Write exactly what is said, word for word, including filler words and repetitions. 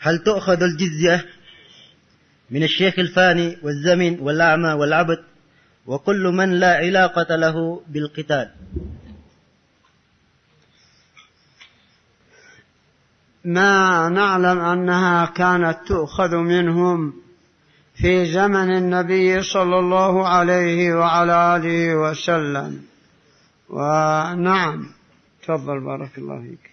هل تؤخذ الجزية من الشيخ الفاني والزمن والأعمى والعبد وكل من لا علاقة له بالقتال؟ ما نعلم أنها كانت تؤخذ منهم في زمن النبي صلى الله عليه وعلى آله وسلم. ونعم، تفضل بارك الله فيك.